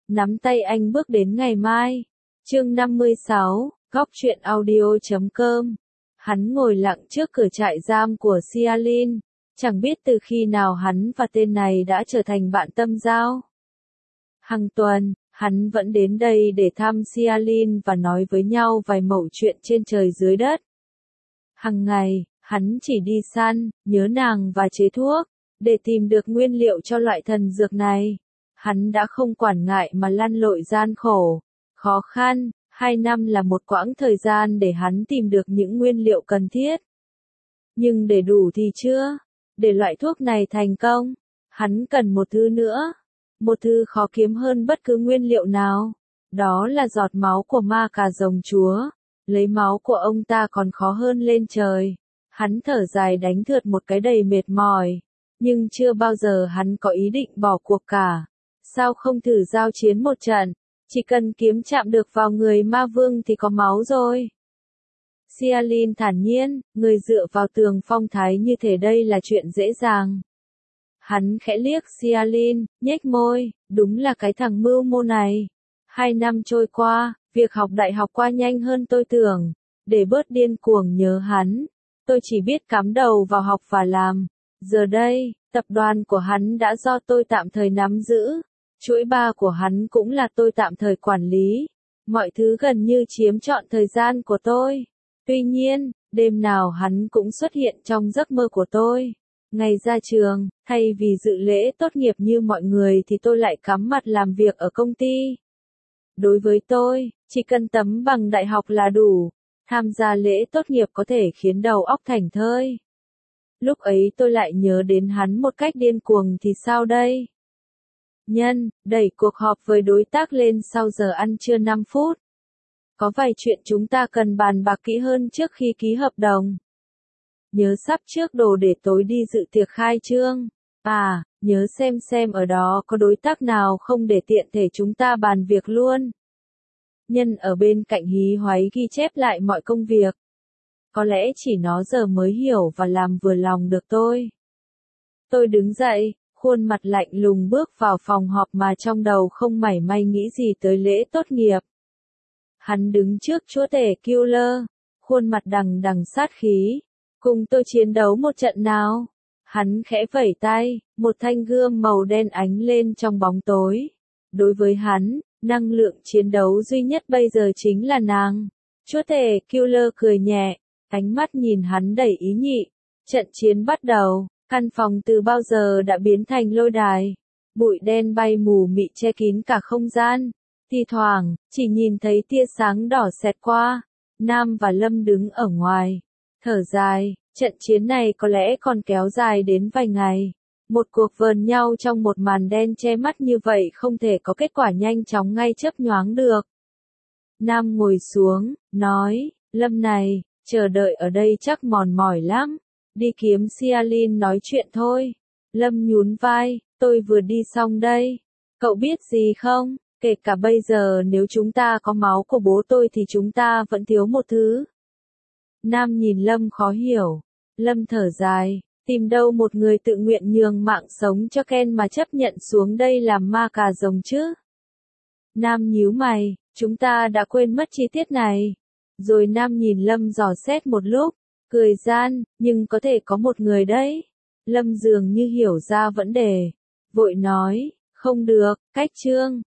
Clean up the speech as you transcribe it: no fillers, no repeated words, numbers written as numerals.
nắm tay anh bước đến ngày mai. Chương 56, góc truyện audio.com. Hắn ngồi lặng trước cửa trại giam của Xialin, chẳng biết từ khi nào hắn và tên này đã trở thành bạn tâm giao. Hàng tuần, hắn vẫn đến đây để thăm Xialin và nói với nhau vài mẩu chuyện trên trời dưới đất. Hàng ngày, hắn chỉ đi săn, nhớ nàng và chế thuốc, để tìm được nguyên liệu cho loại thần dược này. Hắn đã không quản ngại mà lăn lội gian khổ, khó khăn, 2 năm là một quãng thời gian để hắn tìm được những nguyên liệu cần thiết. Nhưng để đủ thì chưa, để loại thuốc này thành công, hắn cần một thứ nữa. Một thứ khó kiếm hơn bất cứ nguyên liệu nào, đó là giọt máu của ma cà rồng chúa. Lấy máu của ông ta còn khó hơn lên trời. Hắn thở dài đánh thượt một cái đầy mệt mỏi, nhưng chưa bao giờ hắn có ý định bỏ cuộc cả. Sao không thử giao chiến một trận, chỉ cần kiếm chạm được vào người ma vương thì có máu rồi. Xialin thản nhiên, người dựa vào tường phong thái như thế đây là chuyện dễ dàng. Hắn khẽ liếc Xialin, nhếch môi, đúng là cái thằng mưu mô này. 2 năm trôi qua, việc học đại học qua nhanh hơn tôi tưởng. Để bớt điên cuồng nhớ hắn, tôi chỉ biết cắm đầu vào học và làm. Giờ đây, tập đoàn của hắn đã do tôi tạm thời nắm giữ. Chuỗi bar của hắn cũng là tôi tạm thời quản lý. Mọi thứ gần như chiếm trọn thời gian của tôi. Tuy nhiên, đêm nào hắn cũng xuất hiện trong giấc mơ của tôi. Ngày ra trường, thay vì dự lễ tốt nghiệp như mọi người thì tôi lại cắm mặt làm việc ở công ty. Đối với tôi, chỉ cần tấm bằng đại học là đủ. Tham gia lễ tốt nghiệp có thể khiến đầu óc thảnh thơi. Lúc ấy tôi lại nhớ đến hắn một cách điên cuồng thì sao đây? Nhân, đẩy cuộc họp với đối tác lên sau giờ ăn trưa 5 phút. Có vài chuyện chúng ta cần bàn bạc kỹ hơn trước khi ký hợp đồng. Nhớ sắp trước đồ để tối đi dự tiệc khai trương. À, nhớ xem ở đó có đối tác nào không để tiện thể chúng ta bàn việc luôn. Nhân ở bên cạnh hí hoáy ghi chép lại mọi công việc. Có lẽ chỉ nó giờ mới hiểu và làm vừa lòng được tôi. Tôi đứng dậy, khuôn mặt lạnh lùng bước vào phòng họp mà trong đầu không mảy may nghĩ gì tới lễ tốt nghiệp. Hắn đứng trước chúa tể Killer, khuôn mặt đằng đằng sát khí. Cùng tôi chiến đấu một trận nào. Hắn khẽ vẩy tay, một thanh gươm màu đen ánh lên trong bóng tối. Đối với hắn, năng lượng chiến đấu duy nhất bây giờ chính là nàng. Chúa tể Killer cười nhẹ, ánh mắt nhìn hắn đầy ý nhị. Trận chiến bắt đầu, căn phòng từ bao giờ đã biến thành lôi đài. Bụi đen bay mù mịt che kín cả không gian. Thi thoảng, chỉ nhìn thấy tia sáng đỏ xẹt qua. Nam và Lâm đứng ở ngoài. Thở dài, trận chiến này có lẽ còn kéo dài đến vài ngày. Một cuộc vờn nhau trong một màn đen che mắt như vậy không thể có kết quả nhanh chóng ngay chớp nhoáng được. Nam ngồi xuống, nói, Lâm này, chờ đợi ở đây chắc mòn mỏi lắm. Đi kiếm Xialin nói chuyện thôi. Lâm nhún vai, tôi vừa đi xong đây. Cậu biết gì không, kể cả bây giờ nếu chúng ta có máu của bố tôi thì chúng ta vẫn thiếu một thứ. Nam nhìn Lâm khó hiểu. Lâm thở dài, tìm đâu một người tự nguyện nhường mạng sống cho Ken mà chấp nhận xuống đây làm ma cà rồng chứ? Nam nhíu mày, chúng ta đã quên mất chi tiết này. Rồi Nam nhìn Lâm dò xét một lúc, cười gian, nhưng có thể có một người đấy. Lâm dường như hiểu ra vấn đề, vội nói, không được, cách chương.